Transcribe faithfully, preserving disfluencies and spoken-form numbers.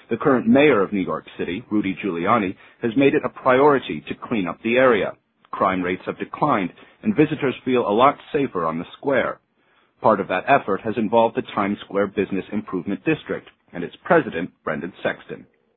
The current mayor of New York City, Rudy Giuliani, has made it a priority to clean up the area. Crime rates have declined, and visitors feel a lot safer on the square. Part of that effort has involved the Times Square Business Improvement District and its president, Brendan Sexton.